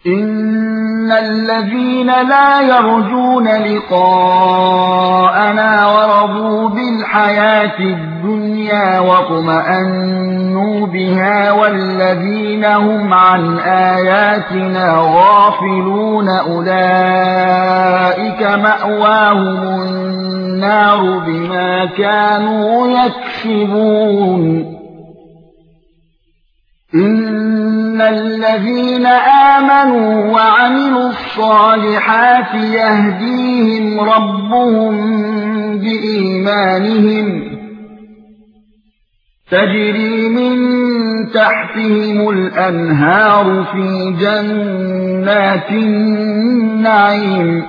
إن الذين لا يرجون لقاءنا ورضوا بالحياة الدنيا واطمأنوا بها والذين هم عن آياتنا غافلون أولئك مأواهم النار بما كانوا يكسبون إن الذين آمنوا وعملوا الصالحات يهديهم ربهم بإيمانهم تجري من تحتهم الأنهار في جنات النعيم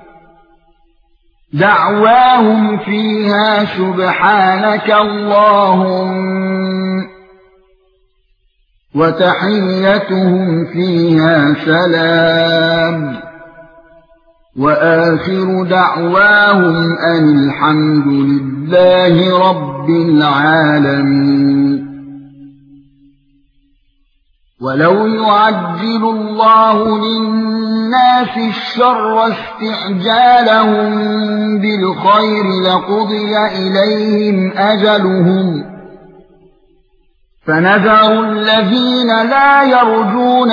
دعواهم فيها سبحانك اللهم وتحيتهم فيها سلام وآخر دعواهم أن الحمد لله رب العالمين ولو يعجل الله للناس الشر استعجالهم بالخير لقضي إليهم أجلهم فنذر الذين لا يرجون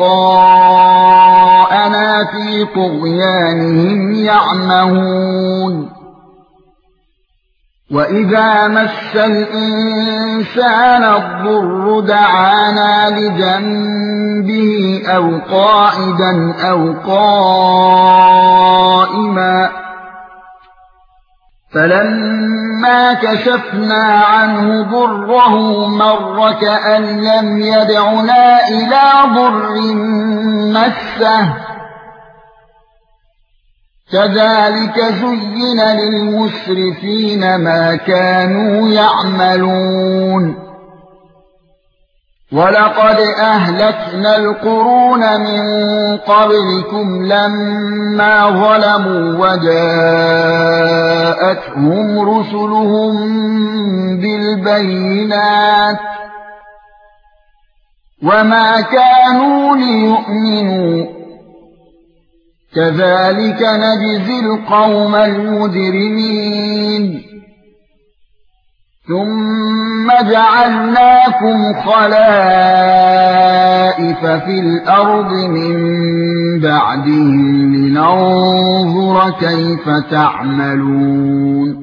لقاءنا في طغيانهم يعمهون وإذا مس الإنسان الضر دعانا لجنبه أو قاعدا أو قائما فلما كشفنا عنه ضره مر كأن لم يدعنا إلى ضر مسه كذلك زين للمسرفين ما كانوا يعملون ولقد أهلكنا القرون من قبلكم لما ظلموا وجاءتهم رسلهم بالبينات وما كانوا ليؤمنوا كذلك نجزي القوم المجرمين ثم جعلناكم خلائف في الأرض من بعدهم لننظر كيف تعملون